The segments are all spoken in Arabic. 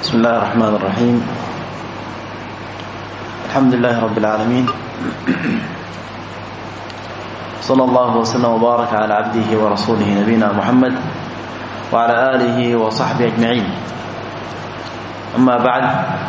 بسم الله الرحمن الرحيم. الحمد لله رب العالمين، صلى الله وسلم وبارك على عبده ورسوله نبينا محمد وعلى آله وصحبه أجمعين. أما بعد،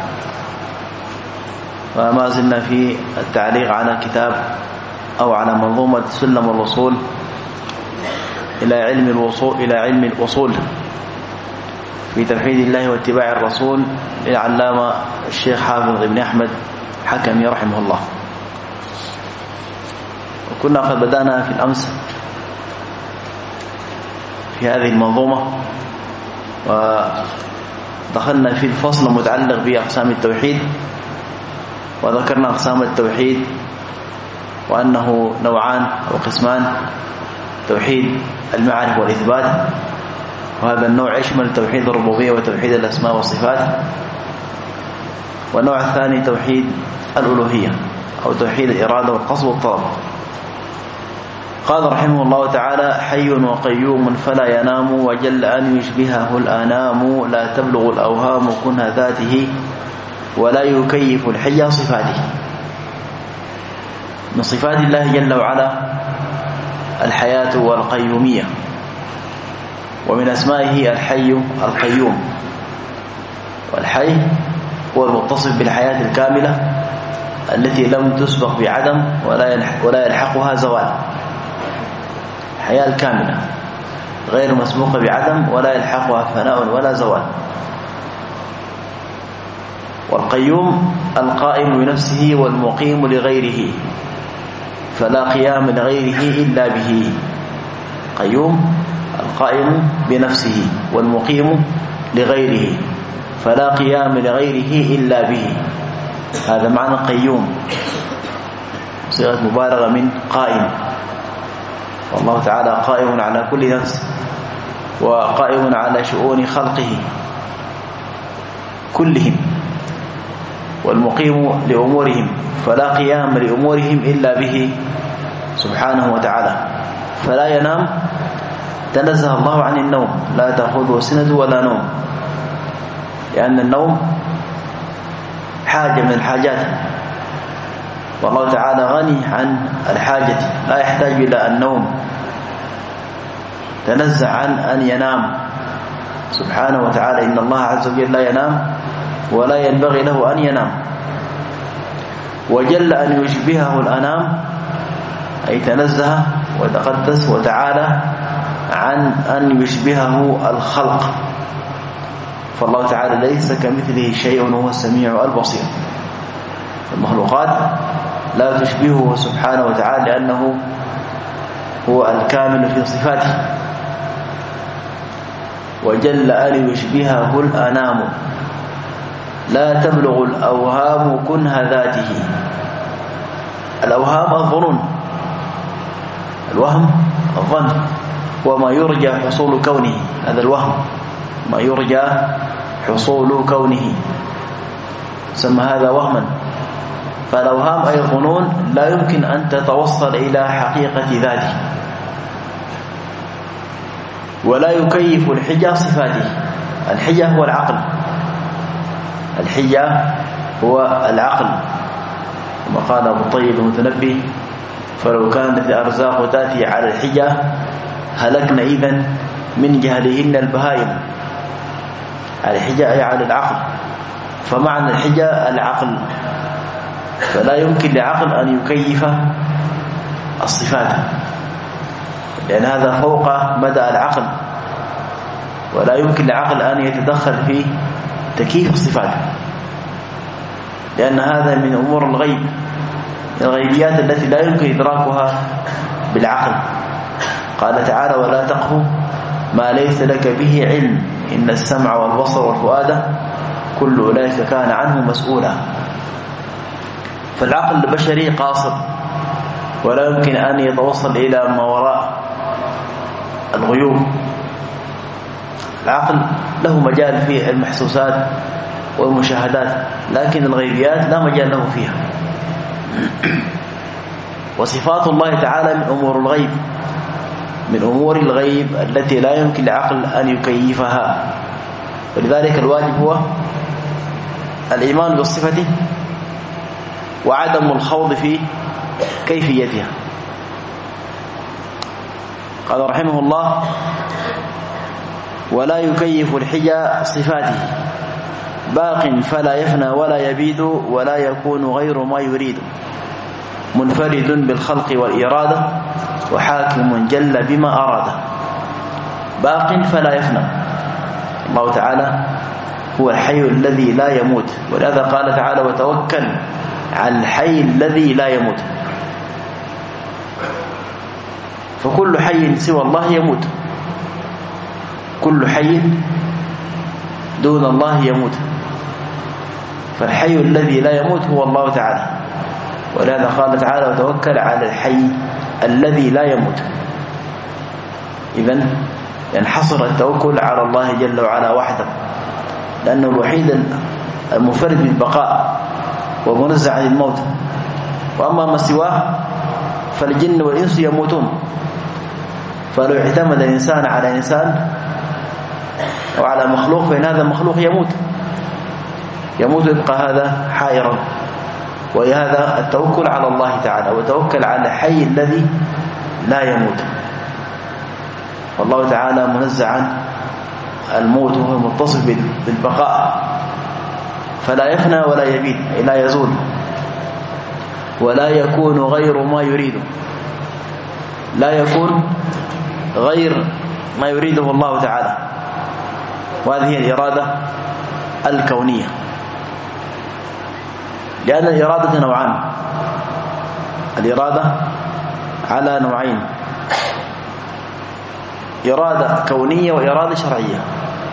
فما زلنا في التعليق على كتاب أو على منظومة سلم الوصول إلى علم الوصول في توحيد الله واتباع الرسول للعلامة الشيخ حافظ بن أحمد حكمي رحمه الله. وكنا قد بدأنا في الأمس في هذه المنظومة، ودخلنا في الفصل المتعلق بأقسام التوحيد، وذكرنا أقسام التوحيد وأنه نوعان أو قسمان: توحيد المعرفة والإثبات، وهذا النوع يشمل توحيد الربوبية وتوحيد الأسماء والصفات. والنوع الثاني توحيد الألوهية أو توحيد الإرادة والقصد والطلب. قال رحمه الله تعالى: حي وقيوم فلا ينام، وجل أن يشبهه الآنام، لا تبلغ الأوهام كنه ذاته، ولا يكيف الحي صفاته. من صفات الله جل وعلا الحياة والقيومية، ومن أسمائه الحي القيوم. والحي هو المتصف بالحياة الكاملة التي لم تسبق بعدم ولا يلحقها زوال. الحياة الكاملة غير مسبوقة بعدم ولا يلحقها فناء ولا زوال. والقيوم القائم بنفسه والمقيم لغيره، فلا قيام لغيره إلا به. قيوم القائم بنفسه والمقيم لغيره، فلا قيام لغيره إلا به. هذا معنى قيوم، صيغة مبالغة من قائم. والله تعالى قائم على كل نفس، وقائم على شؤون خلقه كلهم، والمقيم لأمورهم، فلا قيام لأمورهم إلا به سبحانه وتعالى. فلا ينام، تنزه الله عن النوم، لا تأخذه سنة ولا نوم، لأن النوم حاجة من الحاجات، والله تعالى غني عن الحاجة، لا يحتاج إلى النوم. تنزه عن أن ينام سبحانه وتعالى، إن الله عز وجل لا ينام ولا ينبغي له أن ينام. وجل أن يشبهه الأنام، أي تنزه وتقدس وتعالى عن أن يشبهه الخلق، فالله تعالى ليس كمثله شيء وهو السميع البصير. المخلوقات لا تشبهه سبحانه وتعالى لأنه هو الكامل في صفاته. وجل أن يشبهه الأنام، لا تبلغ الأوهام كنه ذاته. الأوهام الظنون، الوهم الظن، وما يرجى حصول كونه، هذا الوهم ما يرجى حصول كونه سمى هذا وهما. فالأوهام أي الظنون لا يمكن أن تتوصل إلى حقيقة ذاته. ولا يكيف الحجة صفاته. الحجة هو العقل، الحجة هو العقل، كما قال أبو الطيب المتنبي: فلو كانت الأرزاق تأتي على الحجة هلكنا إذن من جهلهن البهائم. على الحجة أي على العقل، فمعنى الحجة العقل، فلا يمكن لعقل أن يكيف الصفات، لأن هذا فوق مدى العقل، ولا يمكن لعقل أن يتدخل في تكييف الصفات، لأن هذا من أمور الغيب، الغيبيات التي لا يمكن إدراكها بالعقل. قال تعالى: ولا تقف ما ليس لك به علم، إن السمع والبصر والفؤاد كل أولئك كان عنه مسؤولا. فالعقل البشري قاصر، ولا يمكن أن يتوصل إلى ما وراء الغيوب. العقل له مجال في المحسوسات والمشاهدات، لكن الغيبيات لا مجال له فيها. وصفات الله تعالى من أمور الغيب، من أمور الغيب التي لا يمكن لعقل أن يكيفها. ولذلك الواجب هو الإيمان بالصفة وعدم الخوض في كيفيتها. قال رحمه الله: ولا يكيف الحجى صفاته باق فلا يفنى ولا يبيد ولا يكون غير ما يريد منفرد بالخلق والإرادة وحاكم جل بما أراد. باق فلا يفنى، الله تعالى هو الحي الذي لا يموت، ولهذا قال تعالى: وتوكل على الحي الذي لا يموت. فكل حي سوى الله يموت، كل حي دون الله يموت، فالحي الذي لا يموت هو الله تعالى، ولهذا قال تعالى: وتوكل على الحي الذي لا يموت. إذن ينحصر التوكل على الله جل وعلا وحده، لأنه الوحيد المنفرد بالبقاء ومنزع عن الموت. وأما ما سواه فالجن والإنس يموتون، فلو اعتمد الإنسان على إنسان أو على مخلوق فإن هذا المخلوق يموت يبقى هذا حائرا. ولهذا التوكل على الله تعالى: وتوكل على الحي الذي لا يموت. والله تعالى منزع عن الموت وهو متصف بالبقاء، فلا يفنى ولا يبيد، لا يزول، ولا يكون غير ما يريد، لا يكون غير ما يريده الله تعالى. وهذه الإرادة الكونية، لأن الإرادة نوعان، الإرادة على نوعين: إرادة كونية وإرادة شرعية.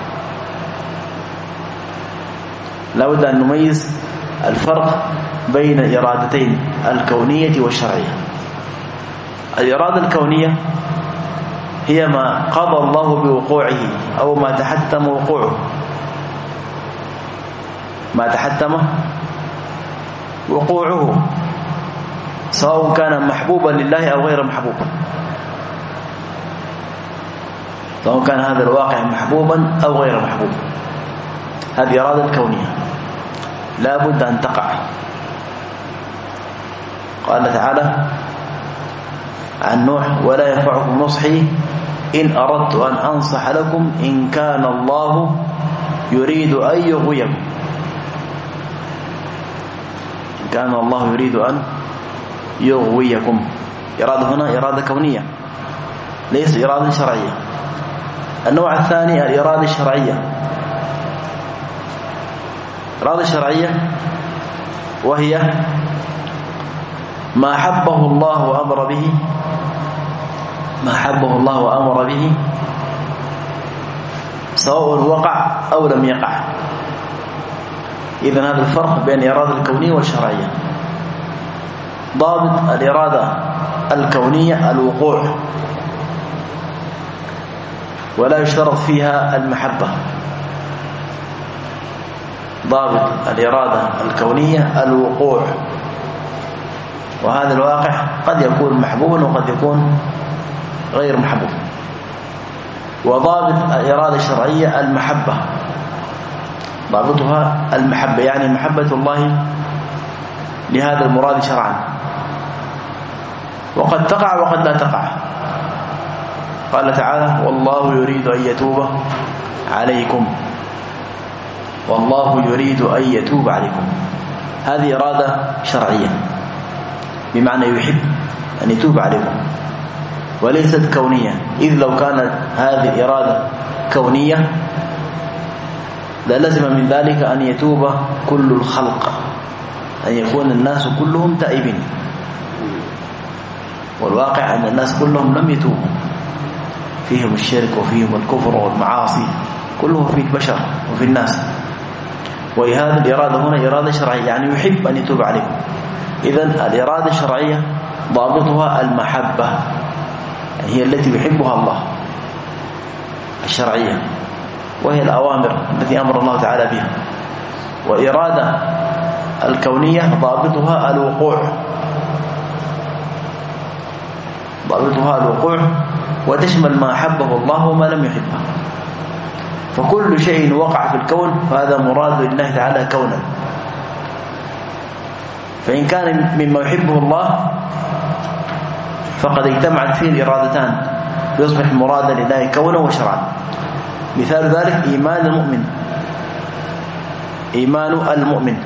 لا بد أن نميز الفرق بين الإرادتين الكونية والشرعية. الإرادة الكونية هي ما قضى الله بوقوعه أو ما تحتم وقوعه، ما تحتم وقوعه، سواء كان محبوبا لله أو غير محبوب، سواء كان هذا الواقع محبوبا أو غير محبوب. هذه إرادة الكونية لا بد أن تقع. قال تعالى عن نوح: ولا ينفعكم نصحي إن أردت أن أنصح لكم إن كان الله يريد أن يغويكم. إن كان الله يريد أن يغويكم. إرادة هنا إرادة كونية ليس إرادة شرعية. النوع الثاني الإرادة الشرعية. الإرادة الشرعية وهي ما حبه الله وأمر به، ما حبه الله وأمر به سواء وقع أو لم يقع. إذن هذا الفرق بين الإرادة الكونية والشرعية. ضابط الإرادة الكونية الوقوع، ولا يشترط فيها المحبة. ضابط الإرادة الكونية الوقوع، وهذا الواقع قد يكون محبوبا وقد يكون غير محبوب. وضابط الإرادة الشرعية المحبة، ضابطها المحبة، يعني محبة الله لهذا المراد شرعا، وقد تقع وقد لا تقع. قال تعالى: والله يريد أن يتوب عليكم، والله يريد أن يتوب عليكم. هذه إرادة شرعية بمعنى يحب أن يتوب عليكم، وليست كونية. إذ لو كانت هذه الإرادة كونية لازم من ذلك أن يتوب كل الخلق، أن يكون الناس كلهم تائبين، والواقع أن الناس كلهم لم يتوبوا، فيهم الشرك وفيهم الكفر والمعاصي، كله في البشر وفي الناس. وهذه الإرادة هنا إرادة شرعية، يعني يحب أن يتوب عليكم. إذن الإرادة الشرعية ضابطها المحبة، يعني هي التي يحبها الله الشرعية، وهي الأوامر التي أمر الله تعالى بها. وإرادة الكونية ضابطها الوقوع، ضابطها الوقوع، وتشمل ما أحبه الله وما لم يحبه. فكل شيء وقع في الكون فهذا مراد لله تعالى كونا. فإن كان مما يحبه الله فقد اجتمعت فيه الإرادتان يصبح مرادا لله كونا وشرعا. مثال ذلك إيمان المؤمن. إيمان المؤمن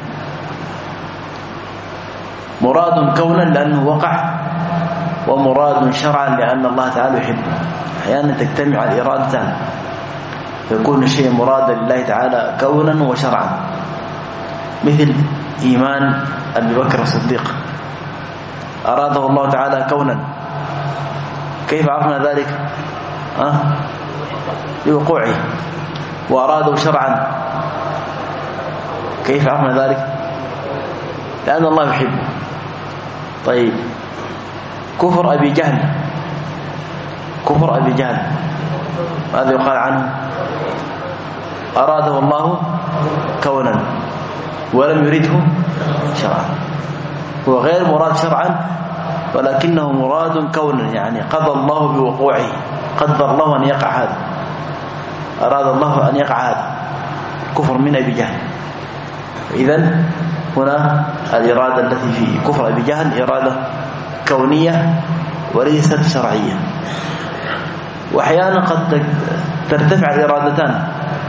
مراد كونا لأنه وقع، ومراد شرعا لأن الله تعالى يحبه. أحيانا تجتمع الإرادتان فيكون الشيء مرادا لله تعالى كونا وشرعا، مثل إيمان أبي بكر الصديق أراده الله تعالى كونا. كيف عرفنا ذلك؟ لوقوعه. وأراده شرعا كيف عرفنا ذلك؟ لأن الله يحبه. طيب كفر أبي جهل، كفر أبي جهل ماذا يقال عنه؟ أراده الله كونا ولم يريده شرعا. هو غير مراد شرعا ولكنه مراد كونا، يعني قضى الله بوقوعه، قدر الله أن يقع هذا، أراد الله أن يقع هذا. كفر من أبي جهل. إذن هنا الإرادة التي في كفر أبي جهل إرادة كونية وليست شرعية. وأحيانا قد ترتفع الإرادتان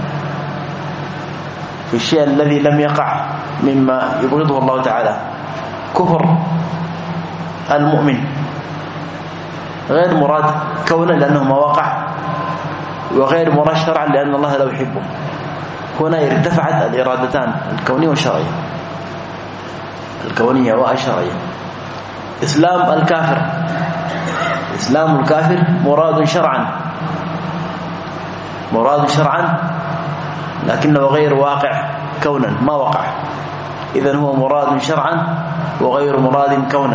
في الشيء الذي لم يقع مما يبغضه الله تعالى. كفر المؤمن غير مراد كونا لأنه ما وقع، وغير مراد شرعا لأن الله لا يحبه. هنا ارتفعت الإرادتان الكونية والشرعية، الكونية والشرعية. إسلام الكافر، إسلام الكافر مراد شرعا، مراد شرعا لكنه غير واقع كونا، ما وقع. إذن هو مراد شرعا وغير مراد كونا،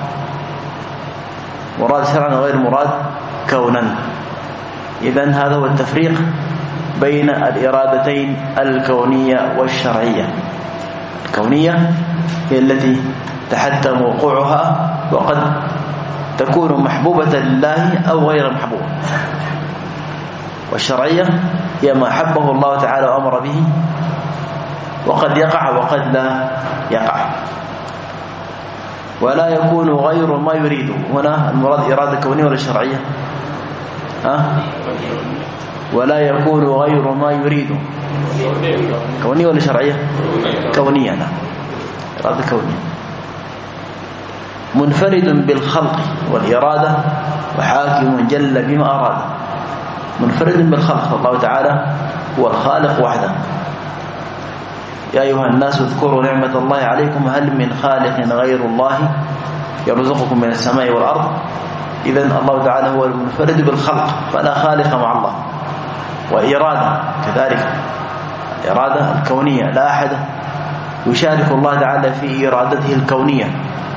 مراد شرعا وغير مراد كونا. إذن هذا هو التفريق بين الإرادتين الكونية والشرعية. الكونية هي التي تحتم وقوعها وقد تكون محبوبة لله أو غير محبوبة، والشرعية هي ما حبه الله تعالى وأمر به وقد يقع وقد لا يقع، ولا يكون غير ما يريد. هنا المراد إرادة كونية ولا شرعية؟ ولا يكون غير ما يريد، كونية ولا شرعية؟ كونية. نعم، إرادة كونية. منفرد بالخلق والإرادة وحاكم جل بما أراد. منفرد بالخلق، الله تعالى هو الخالق وحده. يا أيها الناس اذكروا نعمة الله عليكم هل من خالق غير الله يرزقكم من السماء والأرض. إذن الله تعالى هو المنفرد بالخلق فلا خالق مع الله. وإرادة كذلك، الإرادة الكونية لا أحد يشارك الله تعالى في إرادته الكونية.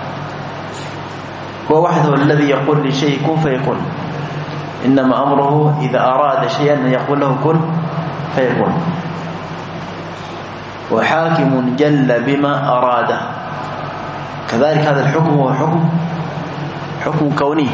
هو وحده الذي يقول لشيء كن فيكون، إنما أمره إذا أراد شيئا أن يقول له كن فيكون. وحاكم جل بما أراده، كذلك هذا الحكم هو حكم كوني،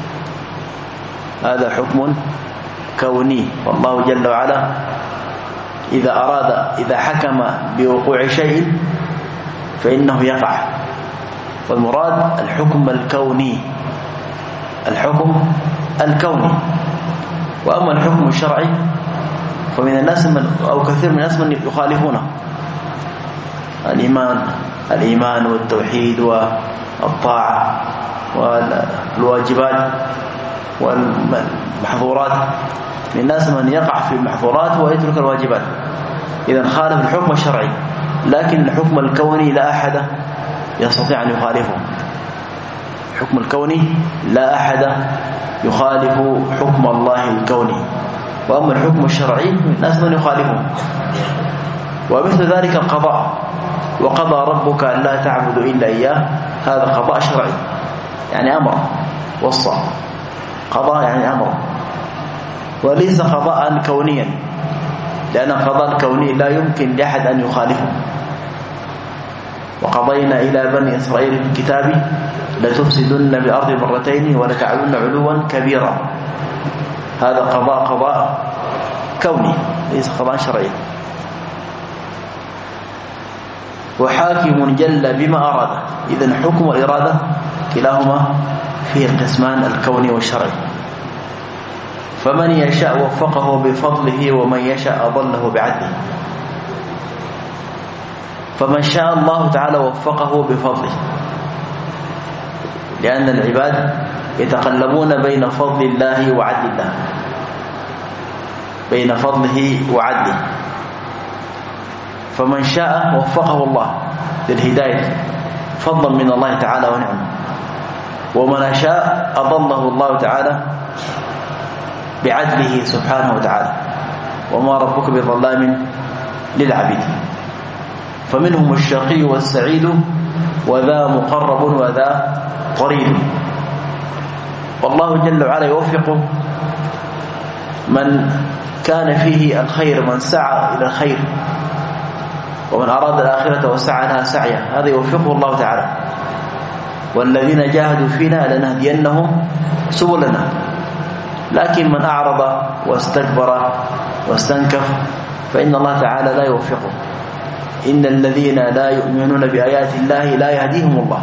هذا حكم كوني. والله جل وعلا إذا أراد، إذا حكم بوقوع شيء فإنه يقع. والمراد الحكم الكوني، الحكم الكوني. وأما الحكم الشرعي فمن الناس أو كثير من الناس من يخالفونه. الإيمان والتوحيد والطاعة والواجبات والمحظورات، من الناس من يقع في المحظورات ويترك الواجبات، إذا خالف الحكم الشرعي. لكن الحكم الكوني لا أحد يستطيع أن يخالفه. الحكم الكوني لا أحد يخالف حكم الله الكوني. وأما الحكم الشرعي من الناس من يخالفه. ومثل ذلك القضاء، وقضى ربك أن لا تعبدوا إلا إياه، هذا قضاء شرعي يعني أمر، وصى. قضاء يعني أمر، وليس قضاء كونيا، لأن القضاء الكوني لا يمكن لأحد أن يخالفه. وقضينا إلى بني إسرائيل في الكتاب لتفسدن بالأرض مرتين ولتعلن علوا كبيرا. هذا قضاء كوني. ليس قضاء شرعيا. وحاكم جل بما أراد. إذن حكم وإرادة كلاهما فيه القسمان الكوني والشرعي. فمن يشاء وفقه بفضله ومن يشاء أضله بعدله. فمن شاء الله تعالى وفقه بفضله، لأن العباد يتقلبون بين فضل الله وعدل الله، بين فضله وعدله. فمن شاء وفقه الله للهداية فضلا من الله تعالى ونعمه، ومن شاء أضله الله تعالى بعدله سبحانه وتعالى، وما ربك بظلام للعبيد. فمنهم الشقي والسعيد وذا مقرب وذا طريد. والله جل وعلا يوفق من كان فيه الخير، من سعى إلى الخير، ومن أراد الآخرة وسعى لها سعيا، هذا يوفقه الله تعالى. والذين جاهدوا فينا لنهدينهم سبلنا. لكن من أعرض واستكبر واستنكف فإن الله تعالى لا يوفقه. إن الذين لا يؤمنون بآيات الله لا يهديهم الله.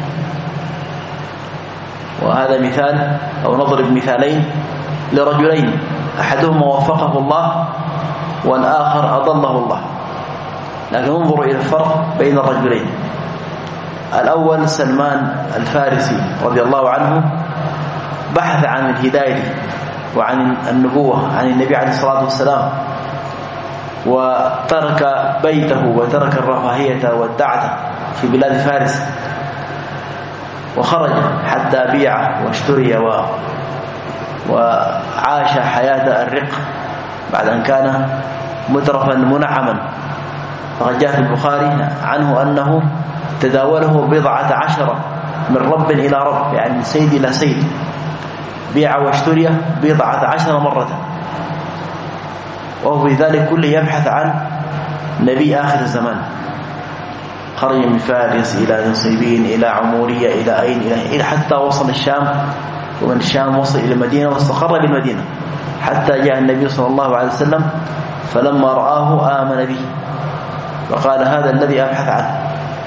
وهذا مثال، أو نضرب مثالين لرجلين، أحدهما وفقه الله والآخر أضله الله. لكن انظروا إلى الفرق بين الرجلين. الأول سلمان الفارسي رضي الله عنه بحث عن الهداية وعن النبوة عن النبي عليه الصلاة والسلام، وترك بيته وترك الرفاهية والدعة في بلاد فارس، وخرج حتى بيع واشتري وعاش حياة الرق بعد أن كان مترفا منعما. فقد جاء في البخاري عنه أنه تداوله 14 من رب إلى رب، يعني من سيد إلى سيد، بيع واشتري 14 مرة، وهو في ذلك كله يبحث عن نبي آخر الزمان. خرج من فارس إلى نصيبين إلى عمورية إلى أين إلى حتى وصل الشام، ومن الشام وصل إلى المدينة واستقر بالمدينة، حتى جاء النبي صلى الله عليه وسلم فلما رآه آمن به وقال هذا الذي أبحث عنه،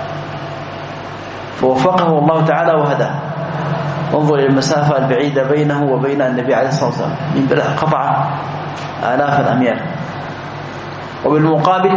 فوفقه الله تعالى وهداه. انظر إلى المسافة البعيدة بينه وبين النبي عليه الصلاة والسلام، من بلد قطع آلاف الأميال. وبالمقابل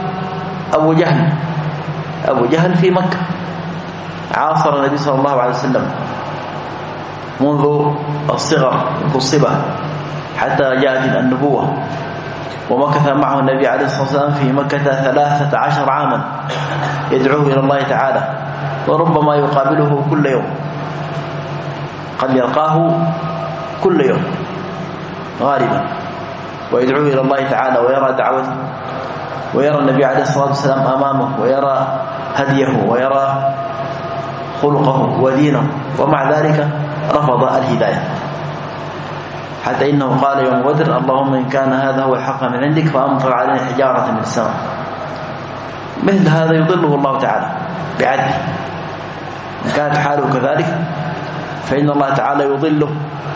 أبو جهل في مكة عاصر النبي صلى الله عليه وسلم منذ الصغر، منذ الصبا، حتى جاءت النبوة، ومكث معه النبي عليه الصلاة والسلام في مكة 13 عاما يدعوه إلى الله تعالى، وربما يقابله كل يوم، قد يلقاه كل يوم غالبا، ويدعوه إلى الله تعالى ويرى دعوته، ويرى النبي عليه الصلاة والسلام أمامه، ويرى هديه، ويرى خلقه ودينه، ومع ذلك رفض الهداية، حتى إنه قال يوم بدر اللهم إن كان هذا هو الحق من عندك فأمطر علينا حجارة من السماء. مثل هذا يضله الله تعالى بعدله. إن كانت حاله كذلك فإن الله تعالى يضله،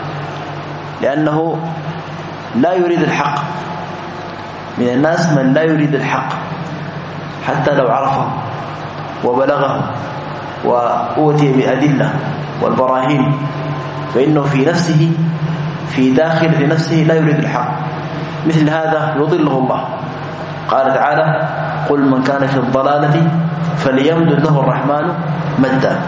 لأنه لا يريد الحق. من الناس من لا يريد الحق حتى لو عرفه وبلغه وأوتي بأدلة والبراهين، فإنه في نفسه، في داخل نفسه لا يريد الحق. مثل هذا يضله الله. قال تعالى قل من كان في الضلالة فليمدد له الرحمن مدا.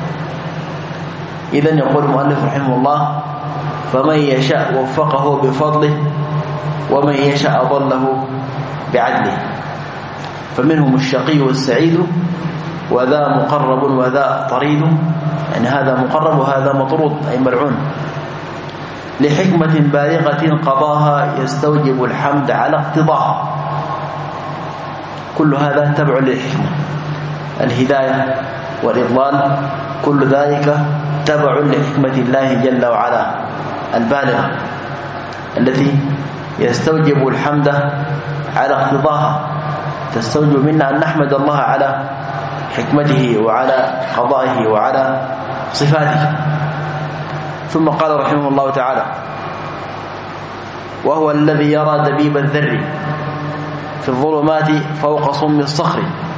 إذن يقول المؤلف رحمه الله فمن يشاء وفقه بفضله ومن يشاء أضله بعدله. فمنهم الشقي والسعيد وذا مقرب وذا طريد، يعني هذا مقرب وهذا مطرود أي ملعون، لحكمة بالغة قضاها يستوجب الحمد على اقتضاها. كل هذا تبع للحكمة، الهداية والإضلال كل ذلك تبع لحكمة الله جل وعلا البالغة، التي يستوجب الحمد على اقتضاها. تستوجب منا أن نحمد الله على حكمته وعلى قضائه وعلى صفاته. ثم قال رحمه الله تعالى وهو الذي يرى دبيب الذر في الظلمات فوق صم الصخر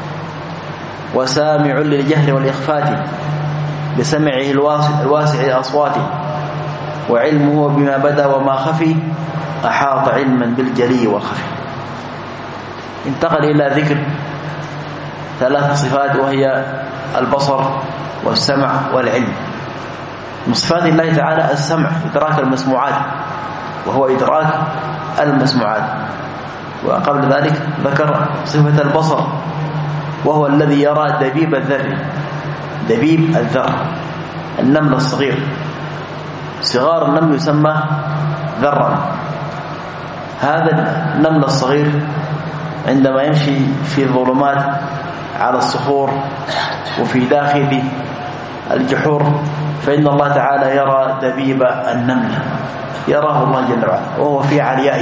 وسامع للجهر والإخفات بسمعه الواسع الأصوات وعلمه بما بدا وما خفي أحاط علما بالجلي والخفي. انتقل إلى ذكر 3 صفات وهي البصر والسمع والعلم. من صفات الله تعالى السمع، إدراك المسموعات، وهو إدراك المسموعات. وقبل ذلك ذكر صفة البصر وهو الذي يرى دبيب الذر. دبيب الذر النمل الصغير، صغار النمل يسمى ذرا. هذا النمل الصغير عندما يمشي في الظلمات على الصخور وفي داخل الجحور فإن الله تعالى يرى دبيب النمل، يراه الله جل وعلا وهو في عليائه،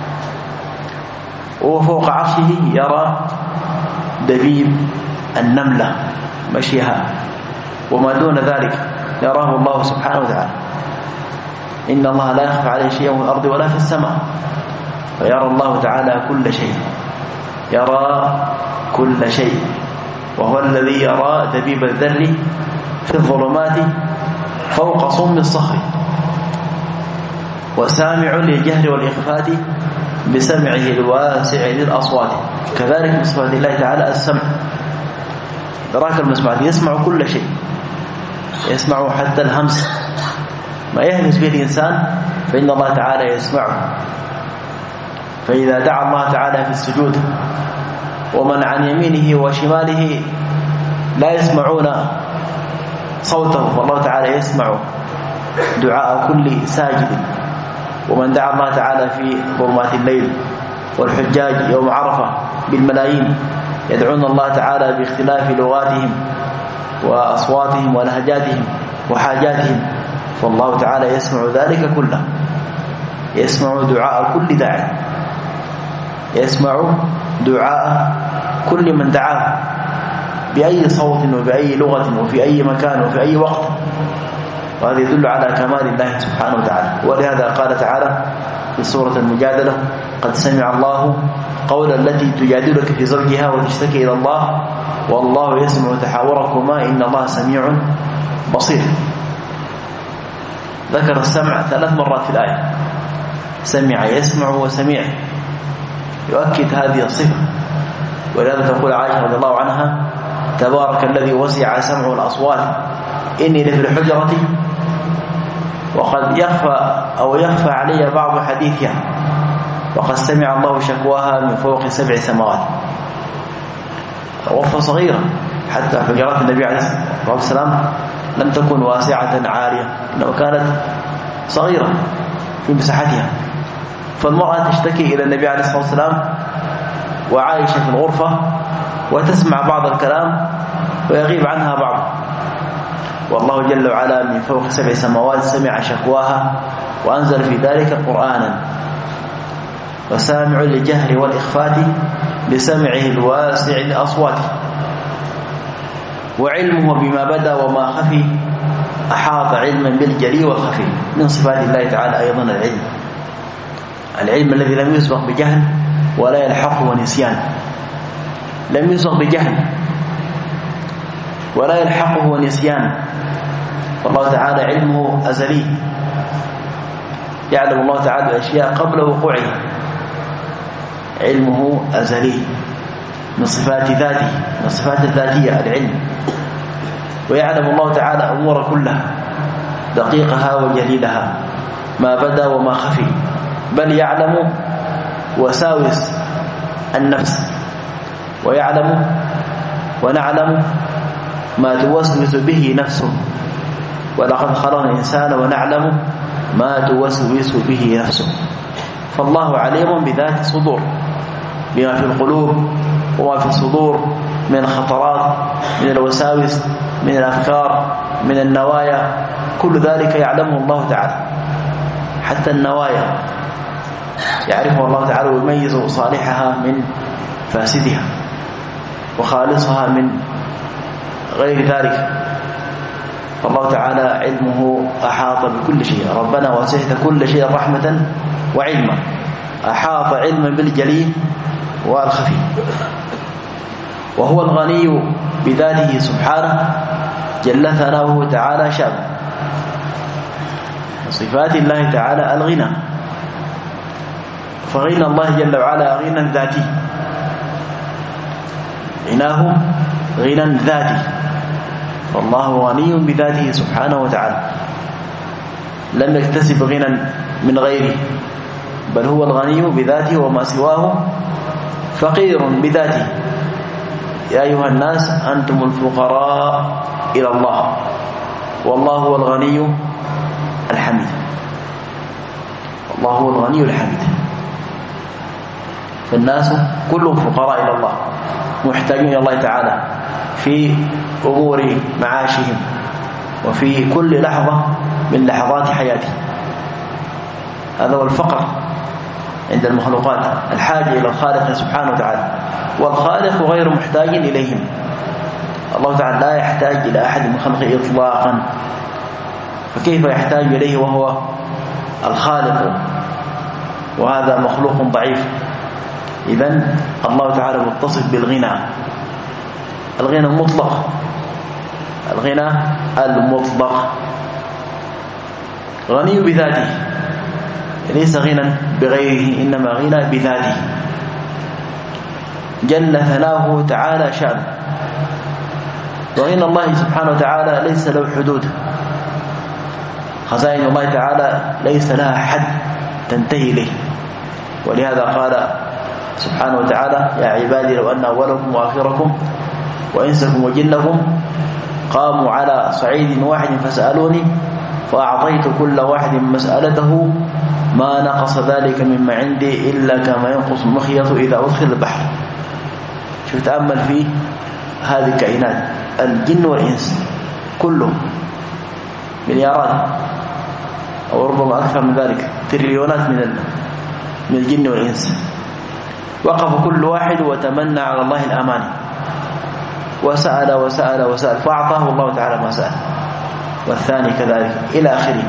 وهو فوق عرشه يرى دبيب النملة مشيها، وما دون ذلك يراه الله سبحانه وتعالى. إن الله لا يخفى عليه شيء في الأرض ولا في السماء، فيرى الله تعالى كل شيء، يرى كل شيء. وهو الذي يرى دبيب الذر في الظلمات فوق صم الصخر وسامع للجهر والإخفات بسمعه الواسع للأصوات. كذلك من صفات الله تعالى السمع، إدراك المسموعات، يسمع كل شيء، يسمع حتى الهمس، ما يهمس به الإنسان فإن الله تعالى يسمعه. فإذا دعا الله تعالى في السجود ومن عن يمينه وشماله لا يسمعون صوته، فالله تعالى يسمع دعاء كل ساجد. ومن دعا الله تعالى في ظلمات الليل والحجاج يوم عرفة بالملايين يدعون الله تعالى باختلاف لغاتهم وأصواتهم ولهجاتهم وحاجاتهم، فالله تعالى يسمع ذلك كله، يسمع دعاء كل داعي، يسمع دعاء كل من دعاه بأي صوت وبأي لغة وفي أي مكان وفي أي وقت. وهذا يدل على كمال الله سبحانه وتعالى. ولهذا قال تعالى في سورة المجادلة: قد سمع الله قول التي تجادلك في زوجها وتشتكي إلى الله والله يسمع تحاوركما إن الله سميع بصير. ذكر السمع 3 مرات في الآية، سمع، يسمع، وسميع، يؤكد هذه الصفة. ولهذا تقول عائشة رضي الله عنها: تبارك الذي وسع سمعه الأصوات إني لفي الحجرة وقد يخفى علي بعض حديثها وقد سمع الله شكواها من فوق 7 سماوات. غرفة صغيرة، حتى حجرات النبي عليه الصلاة والسلام لم تكن واسعة عالية، إنما كانت صغيرة في مساحتها. فالمرأة تشتكي إلى النبي عليه الصلاة والسلام وعائشة في الغرفة وتسمع بعض الكلام ويغيب عنها بعض، والله جل وعلا من فوق 7 سماوات سمع شكواها وأنزل في ذلك قرآنا. وسامع للجهر والإخفات بسمعه الواسع لأصواته وعلمه بما بدا وما خفي أحاط علما بالجلي والخفي. من صفات الله تعالى أيضا العلم الذي لم يسبق بجهل ولا يلحقه نسيان، لم يسبق بجهل ولا يلحقه نسيان. والله تعالى علمه أزلي، يعلم الله تعالى أشياء قبل وقوعها، علمه أزلي، من صفات ذاته، من صفات الذاتية العلم. ويعلم الله تعالى أمور كلها، دقيقها وجليلها، ما بدا وما خفي، بل يعلم وساوس النفس، ويعلم ونعلم ما توسوس به نفسه. ولقد خلقنا الإنسان ونعلم ما توسوس به نفسه. فالله عليم بذات الصدور، بما في القلوب وما في الصدور من الخطرات، من الوساوس، من الأفكار، من النوايا، كل ذلك يعلمه الله تعالى. حتى النوايا يعرفها الله تعالى ويميز صالحها من فاسدها وخالصها من غير ذلك. فالله تعالى علمه أحاط بكل شيء. ربنا وسعت كل شيء رحمة وعلما، أحاط علما بالجليل والخفي. وهو الغني بذاته سبحانه جل ثناؤه تعالى شأنه. صفات الله تعالى الغنى، فغنى الله جل وعلا غنى ذاتي، غناه غنى ذاتي، والله غني بذاته سبحانه وتعالى، لم يكتسب غنى من غيره، بل هو الغني بذاته، وما سواه فقير بذاته. يا أيها الناس أنتم الفقراء إلى الله والله هو الغني الحميد، الله هو الغني الحميد. فالناس كلهم فقراء إلى الله، محتاجون إلى الله تعالى في أمور معاشهم وفي كل لحظة من لحظات حياتهم. هذا هو الفقر عند المخلوقات، الحاجة إلى الخالق سبحانه وتعالى، والخالق غير محتاج إليهم. الله تعالى لا يحتاج إلى أحد من خلقه إطلاقا، فكيف يحتاج إليه وهو الخالق وهذا مخلوق ضعيف؟ إذن الله تعالى متصف بالغنى، الغنى المطلق، الغنى المطلق، غني بذاته، ليس غنى بغيره، إنما غنى بذاته جل ثناؤه تعالى شأنه. وغنى الله سبحانه وتعالى ليس له حدود، خزائن الله تعالى ليس لها حد تنتهي إليه. ولهذا قال سبحانه وتعالى: يا عبادي لو أن أولكم وآخركم وإنسكم وجنكم قاموا على صعيد واحد فسألوني فأعطيت كل واحد مسألته ما نقص ذلك مما عندي إلا كما ينقص المخيط إذا أدخل البحر. شوف، تأمل في هذه الكائنات، الجن والإنس كلهم مليارات أو ربما أكثر من ذلك، تريليونات من الجن والإنس. وقف كل واحد وتمنى على الله الأمان، وسأل وسأل وسأل فأعطاه الله تعالى ما سأل، والثاني كذلك إلى آخره.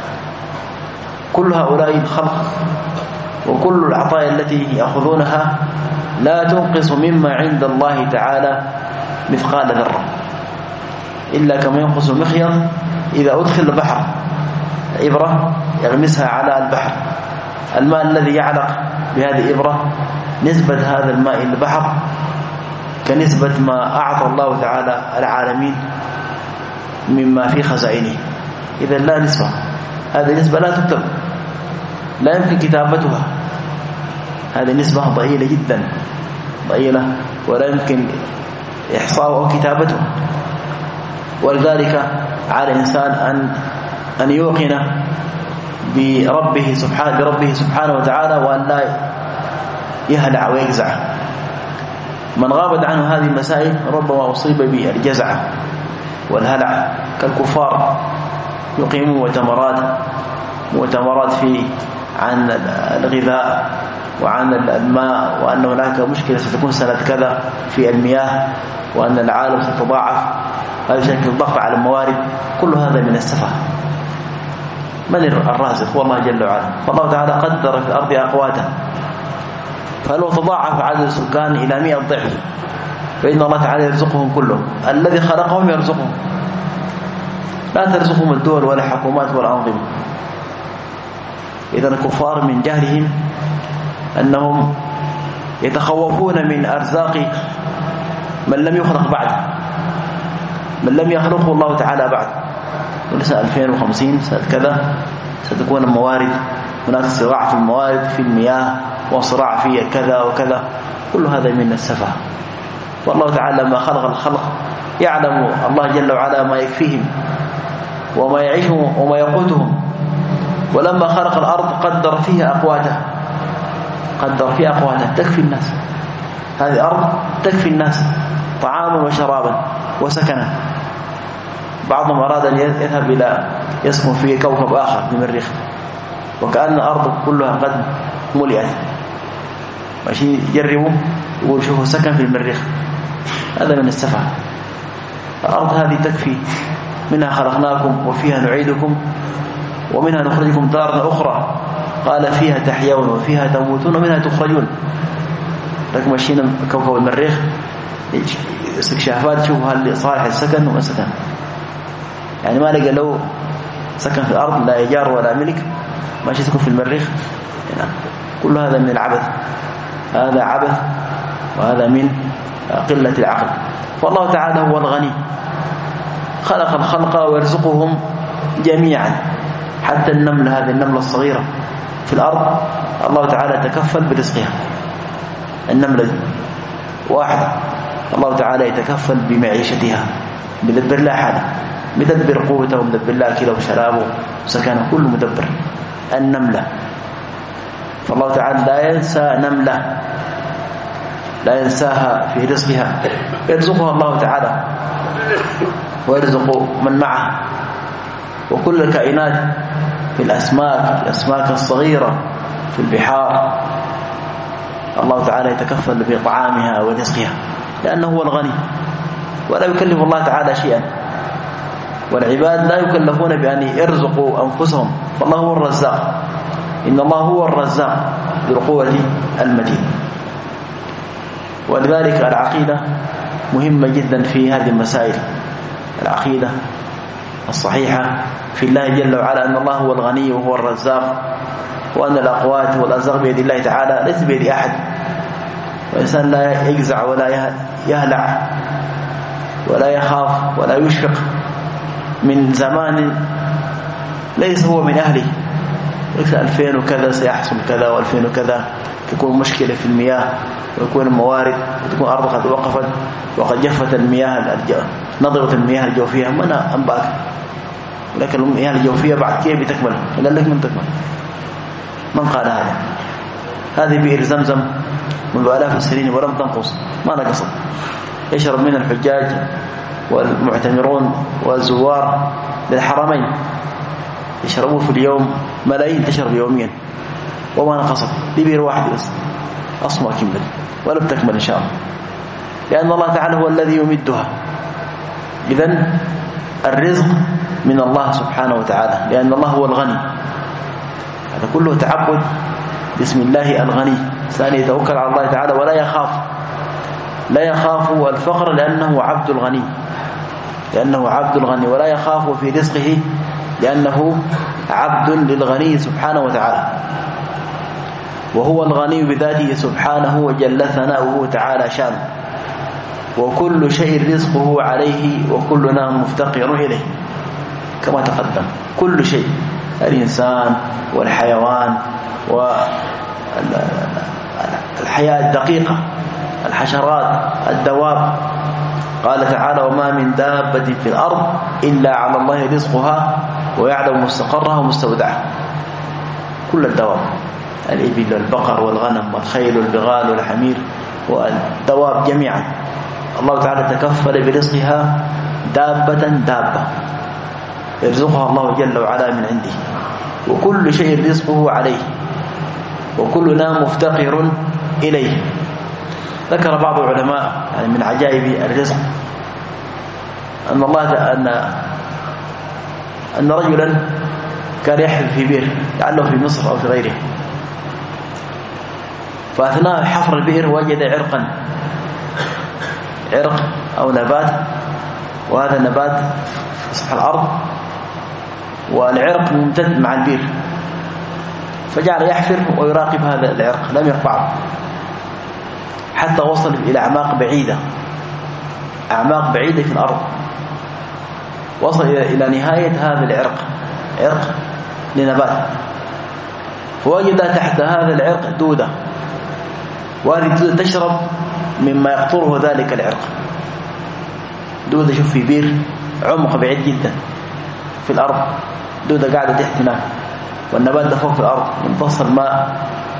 كل هؤلاء الخلق وكل العطايا التي يأخذونها لا تنقص مما عند الله تعالى مثقال ذرة، إلا كما ينقص المخيط إذا أدخل البحر، إبرة يغمسها على البحر، الماء الذي يعلق بهذه الإبرة نسبة هذا الماء إلى البحر كنسبة ما أعطى الله تعالى العالمين مما في خزائنه. إذا لا نسبة، هذه نسبة لا تكتب، لا يمكن كتابتها، هذه نسبة ضئيلة جدا، ضئيلة ولا يمكن إحصاء أو كتابتها. ولذلك على الإنسان أن يوقن بربه سبحانه وتعالى، وأن لا يهلع ويجزع. من غابت عنه هذه المسائل ربما أصيب بالجزع والهلع، كالكفار يقيمون مؤتمرات عن الغذاء وعن الماء، وأن هناك مشكلة ستكون سنة كذا في المياه، وأن العالم ستضاعف، هذا يشكل ضغط على الموارد. كل هذا من السفه. من الرازق؟ هو الله جل وعلا. فالله تعالى قدر في الأرض أقواتا، فلو تضاعف عدد السكان إلى 100 ضعف فإن الله تعالى يرزقهم كلهم، الذي خلقهم يرزقهم، لا ترزقهم الدول ولا الحكومات ولا الأنظمة. إذن الكفار من جهلهم أنهم يتخوفون من أرزاق من لم يخلق بعد، من لم يخلقه الله تعالى بعد. ولسه 2050 سنة كذا ستكون الموارد، هناك صراع في الموارد في المياه، وصراع في كذا وكذا. كل هذا من السفه. والله تعالى لما خلق الخلق يعلم الله جل وعلا ما يكفيهم وما يعيشهم وما يقوتهم. ولما خلق الأرض قدر فيها أقواتها، تكفي الناس. هذه أرض تكفي الناس طعاما وشرابا وسكنا. بعضهم أراد أن يذهب إلى يسكن في كوكب آخر في المريخ، وكأن الأرض كلها قد ملئت، ماشي يجربوا يقول شوفوا سكن في المريخ. هذا من السفه. الأرض هذه تكفي، منها خلقناكم وفيها نعيدكم ومنها نخرجكم دارا أخرى قال فيها تحيون وفيها تموتون ومنها تخرجون. لكن ماشيين كوكب المريخ استكشافات تشوفوا هل صالح السكن وما سكن، يعني ما لقى له سكن في الأرض لا إيجار ولا ملك، ماشي يسكن في المريخ يعني. كل هذا من العبث، هذا عبث وهذا من قلة العقل. فالله تعالى هو الغني، خلق الخلق ويرزقهم جميعا، حتى النملة هذه النملة الصغيرة في الأرض الله تعالى تكفل برزقها. النملة واحدة الله تعالى يتكفل بمعيشتها، مدبر لها حالها، مدبر قوته ومدبر لها كله وشرابه وسكنه، كله مدبر. النملة فالله تعالى لا ينسى نملة، لا ينساها في رزقها، يرزقها الله تعالى ويرزق من معه. وكل الكائنات في الأسماك الصغيرة في البحار الله تعالى يتكفل بطعامها ورزقها، لأنه هو الغني ولا يكلف الله تعالى شيئا. والعباد لا يكلفون بأن يرزقوا أنفسهم، فالله هو الرزاق، إن الله هو الرزاق ذو القوة المتين. ولذلك العقيدة مهمة جدا في هذه المسائل، العقيدة الصحيحة في الله جل وعلا، أن الله هو الغني وهو الرزاق، وأن الأقوات والأرزاق بيد الله تعالى ليس بيد أحد. والإنسان لا يجزع ولا يهلع ولا يخاف ولا يشفق من زمان ليس هو من أهله، 2000 وكذا سيحصل كذا و2000 وكذا، تكون مشكلة في المياه ويكون الموارد وتكون الأرض قد وقفت وقد جفت المياه، نضرت المياه الجوفية، من أنبأك؟ ولكن المياه الجوفية بعد كيف بتكمل؟ قال لك من تكمل؟ من قال هذا؟ هذه بئر زمزم منذ آلاف السنين ولم تنقص، ما نقصت، يشرب منها الحجاج والمعتمرون والزوار للحرمين، يشربوا في اليوم ملايين تشرب يوميا وما نقصت، بئر واحد بس أصلا كمل ولم تكمل إن شاء الله، لأن الله تعالى هو الذي يمدها. إذن الرزق من الله سبحانه وتعالى، لأن الله هو الغني. هذا كله تعبد باسم الله الغني، ثاني يتوكل على الله تعالى ولا يخاف الفقر، لأنه عبد الغني، ولا يخاف في رزقه لأنه عبد للغني سبحانه وتعالى. وهو الغني بذاته سبحانه وجل ثناؤه تعالى شانه، وكل شيء رزقه عليه وكلنا مفتقر إليه كما تقدم. كل شيء، الإنسان والحيوان والحياة الدقيقة، الحشرات، الدواب. قال تعالى: وما من دابة في الأرض إلا على الله رزقها ويعلم مستقرها ومستودعها. كل الدواب، الإبل والبقر والغنم والخيل والبغال والحمير والدواب جميعا الله تعالى تكفل برزقها دابة يرزقها الله جل وعلا من عنده، وكل شيء رزقه عليه وكلنا مفتقر إليه. ذكر بعض العلماء يعني من عجائب الرزق أن أن رجلا كان يحفر في بئر لعله في مصر أو في غيره، فأثناء حفر البئر وجد عرق أو نبات، وهذا النبات في سطح الأرض والعرق ممتد مع البئر، فجعل يحفر ويراقب هذا العرق، لم يرفعه حتى وصل إلى أعماق بعيدة في الأرض، وصل إلى نهاية هذا العرق، عرق لنبات، فوجد تحت هذا العرق دودة، وهذه الدودة تشرب مما يقطره ذلك العرق. دودة شوف في بير عمق بعيد جدا في الأرض، دودة قاعدة تحت هناك، والنبات ده فوق في الأرض، يمتص الماء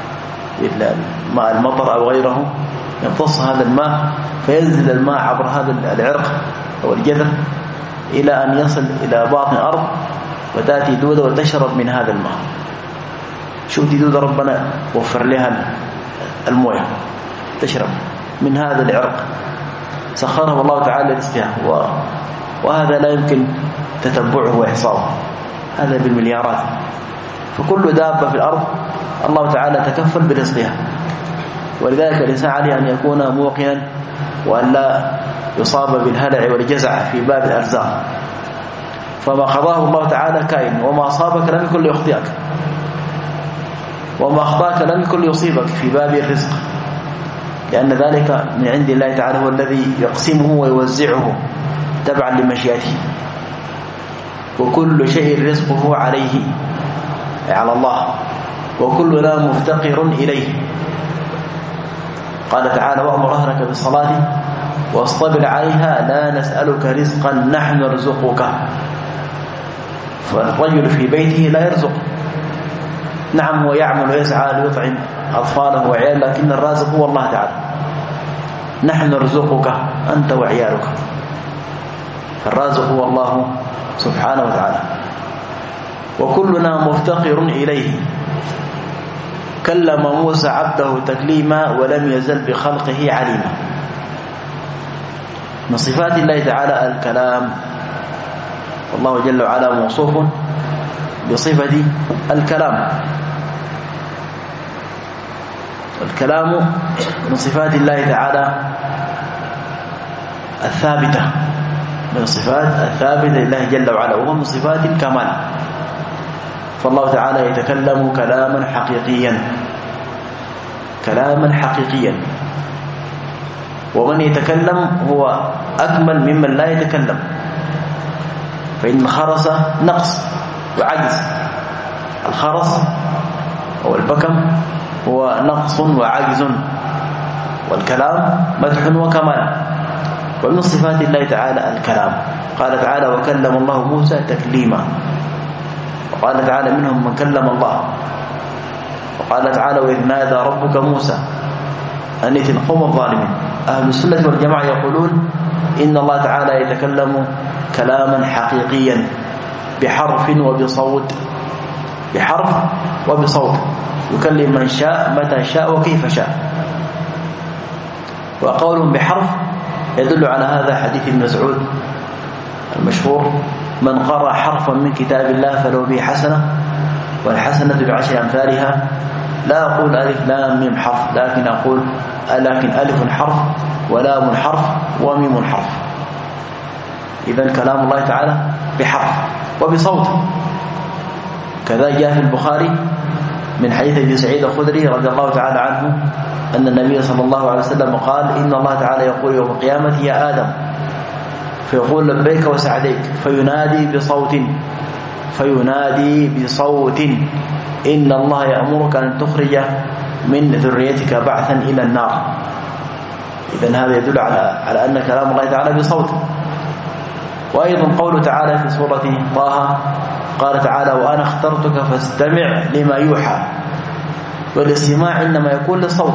المطر أو غيره، يمتص هذا الماء فينزل الماء عبر هذا العرق أو الجذر إلى أن يصل إلى باطن الأرض، وتأتي دودة وتشرب من هذا الماء. شوف دي دودة ربنا وفر لها المويه تشرب من هذا العرق، سخره الله تعالى لرزقها، وهذا لا يمكن تتبعه وإحصاؤه، هذا بالمليارات. فكل دابة في الأرض الله تعالى تكفل برزقها، ولذلك الإنسان عليه أن يكون موقنا وأن لا يصاب بالهلع والجزع في باب الأرزاق، فما قضاه الله تعالى كائن، وما أصابك لم يكن ليخطئك، وما أخطاك لم يكن ليصيبك في باب الرزق، لأن ذلك من عند الله تعالى، هو الذي يقسمه ويوزعه تبعا لمشيئته. وكل شيء رزقه عليه، على الله، وكلنا مفتقر إليه. قال تعالى: وأمر أهلك بالصلاة واصطبر عليها لا نسألك رزقا نحن نرزقك. فالرجل في بيته لا يرزق، نعم هو يعمل ويسعى ليطعم أطفاله وعياله، لكن الرازق هو الله تعالى. نحن نرزقك أنت وعيالك، فالرازق هو الله سبحانه وتعالى. وكلنا مفتقر إليه. كلم موسى عبده تكليما ولم يزل بخلقه عليما. من صفات الله تعالى الكلام، والله جل وعلا موصوف بصفة الكلام. الكلام من صفات الله تعالى الثابتة، من الصفات الثابتة لله جل وعلا، وهو من صفات الكمال. فالله تعالى يتكلم كلاما حقيقيا، كلاما حقيقيا. ومن يتكلم هو أكمل ممن لا يتكلم، فإن الخرس نقص وعجز. الخرس أو البكم هو نقص وعجز، والكلام مدح وكمال. ومن صفات الله تعالى الكلام. قال تعالى: وكلم الله موسى تكليما. وقال تعالى: منهم من كلم الله. وقال تعالى: وإذ نادى ربك موسى أن ائت القوم الظالمين. أهل السنة والجماعة يقولون إن الله تعالى يتكلم كلاما حقيقيا بحرف وبصوت، بحرف وبصوت، يكلم من شاء متى شاء وكيف شاء. وقولهم بحرف يدل على هذا حديث ابن مسعود المشهور: من قرأ حرفا من كتاب الله فله به حسنة، والحسنة بعشر أمثالها. لا أقول ألف لام ميم حرف، لكن ألف حرف ولام حرف وميم حرف. إذن كلام الله تعالى بحرف وبصوت. كذا جاء في البخاري من حديث ابي سعيد الخدري رضي الله تعالى عنه أن النبي صلى الله عليه وسلم قال: إن الله تعالى يقول يوم القيامة: يا آدم، فيقول: لبيك وسعديك، فينادي بصوت إن الله يأمرك أن تخرج من ذريتك بعثا إلى النار. إذن هذا يدل على أن كلام الله تعالى بصوت. وأيضا قوله تعالى في سورة طه قال تعالى: وأنا اخترتك فاستمع لما يوحى. والاستماع إنما يكون للصوت.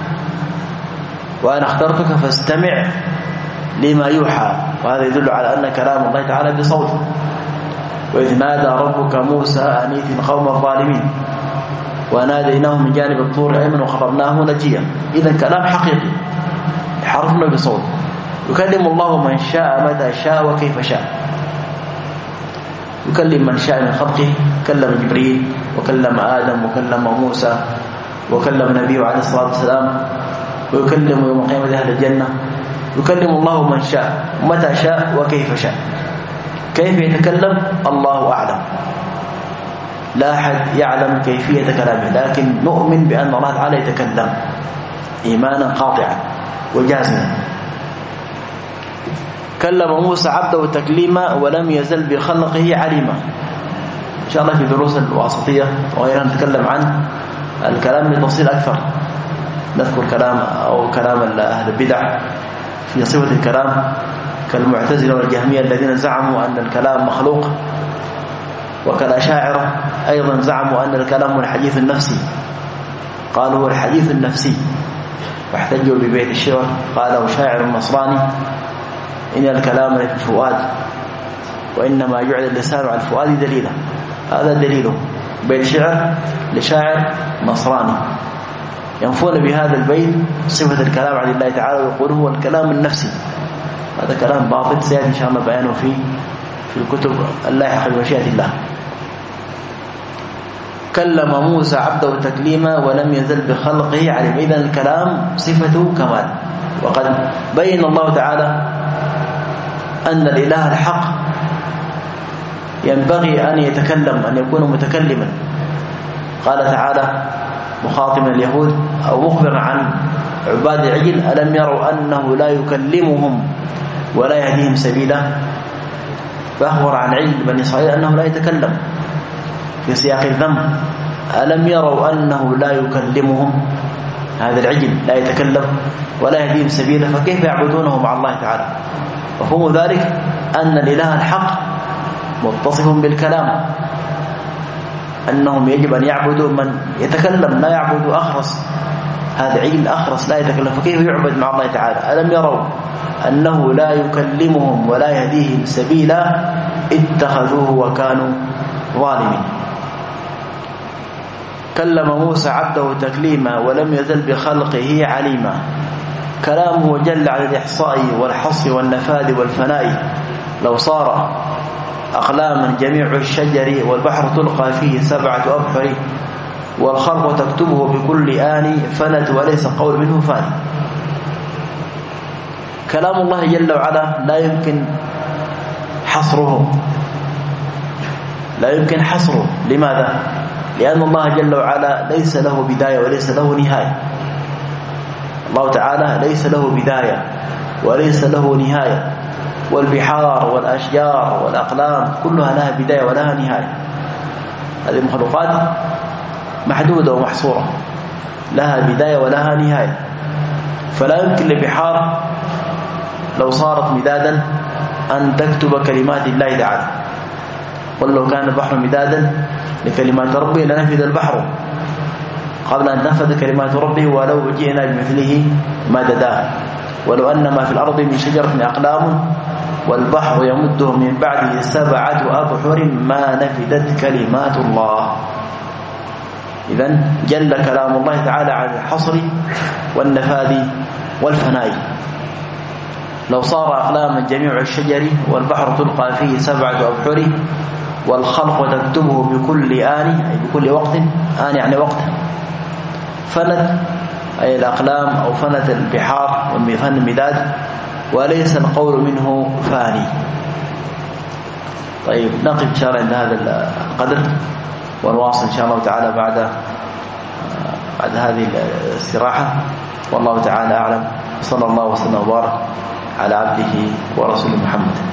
وأنا اخترتك فاستمع لما يوحى، وهذا يدل على أن كلام الله تعالى بصوت. وإذ نادى ربك موسى أن ائت القوم الظالمين وناديناه من جانب الطور أيمن وقربناه نجيا. إذن كلام حقيقي بحرف وبصوت. يكلم الله من شاء متى شاء وكيف شاء. يكلم من شاء من خلقه، كلم جبريل وكلم آدم وكلم موسى وكلم نبيه عليه الصلاة والسلام، ويكلم يوم القيامة أهل الجنة. يكلم الله من شاء متى شاء وكيف شاء. كيف يتكلم الله أعلم، لا أحد يعلم كيفية كلامه، لكن نؤمن بأن الله تعالى يتكلم إيمانا قاطعا وجازما. كلم موسى عبده تكليما ولم يزل بخلقه عليما. إن شاء الله في دروس الواسطية وغيرها نتكلم عن الكلام بتفصيل أكثر، نذكر كلام أهل البدع في صفة الكلام كالمعتزلة والجهمية الذين زعموا أن الكلام مخلوق، وكالأشاعرة أيضا زعموا أن الكلام هو الحديث النفسي، قالوا هو الحديث النفسي، واحتجوا ببيت الشعر قاله شاعر نصراني: إن الكلام في الفؤاد وإنما يعد اللسان على الفؤاد دليلا. هذا دليله، بيت شعر لشاعر نصراني ينفون بهذا البيت صفة الكلام عن الله تعالى ويقولون هو الكلام النفسي. هذا كلام باطل سيأتي إن شاء الله بيانه في الكتب اللاحقة بمشيئة الله. كلم موسى عبده تكليما ولم يزل بخلقه عليم. إذن الكلام صفة كمال. وقد بين الله تعالى أن الإله الحق ينبغي أن يتكلم، أن يكون متكلما. قال تعالى مخاطبا اليهود أو مخبرا عن عباد العجل: ألم يروا أنه لا يكلمهم ولا يهديهم سبيلا. فأخبر عن عجل بني إسرائيل أنه لا يتكلم في سياق الذم. ألم يروا أنه لا يكلمهم، هذا العجل لا يتكلم ولا يهديهم سبيلا، فكيف يعبدونه مع الله تعالى؟ وفهم ذلك أن الإله الحق متصف بالكلام، أنهم يجب أن يعبدوا من يتكلم، لا يعبدوا أخرس. هذا عجل أخرس لا يتكلم، فكيف يعبد مع الله تعالى؟ ألم يروا أنه لا يكلمهم ولا يهديهم سبيلا اتخذوه وكانوا ظالمين. كلم موسى عبده تكليما ولم يزل بخلقه عليما. كلامه جل على الإحصاء والحصر والنفاذ والفناء. لو صار أقلاما جميع الشجر والبحر تلقى فيه 7 أبحر والخلق تكتبه بكل آن فنت وليس قول منه فاني. كلام الله جل وعلا لا يمكن حصره، لا يمكن حصره. لماذا؟ لأن الله جل وعلا ليس له بداية وليس له نهاية. الله تعالى ليس له بداية وليس له نهاية، والبحار والأشجار والأقلام كلها لها بداية ولها نهاية. هذه المخلوقات محدودة ومحصورة، لها بداية ولها نهاية. فلا يمكن للبحار لو صارت مدادا أن تكتب كلمات الله تعالى. قل لو كان البحر مدادا لكلمات ربي لنفذ البحر قبل أن تنفذ كلمات ربه ولو جئنا بمثله مددا. ولو أن ما في الأرض من شجرة أقلام والبحر يمده من بعده 7 أبحر ما نفدت كلمات الله. إذن جل كلام الله تعالى على الحصر والنفاذ والفناء. لو صار أقلاما جميع الشجر والبحر تلقى فيه 7 أبحر والخلق تكتبه بكل آن، أي بكل وقت. آن يعني وقت. فنت أي الأقلام أو فنت البحار والمفن المداد، وليس القول منه فاني. طيب نقف إن شاء الله عند هذا القدر ونواصل إن شاء الله تعالى بعد هذه الاستراحة. والله تعالى أعلم. صلى الله وسلم وبارك على عبده ورسوله محمد.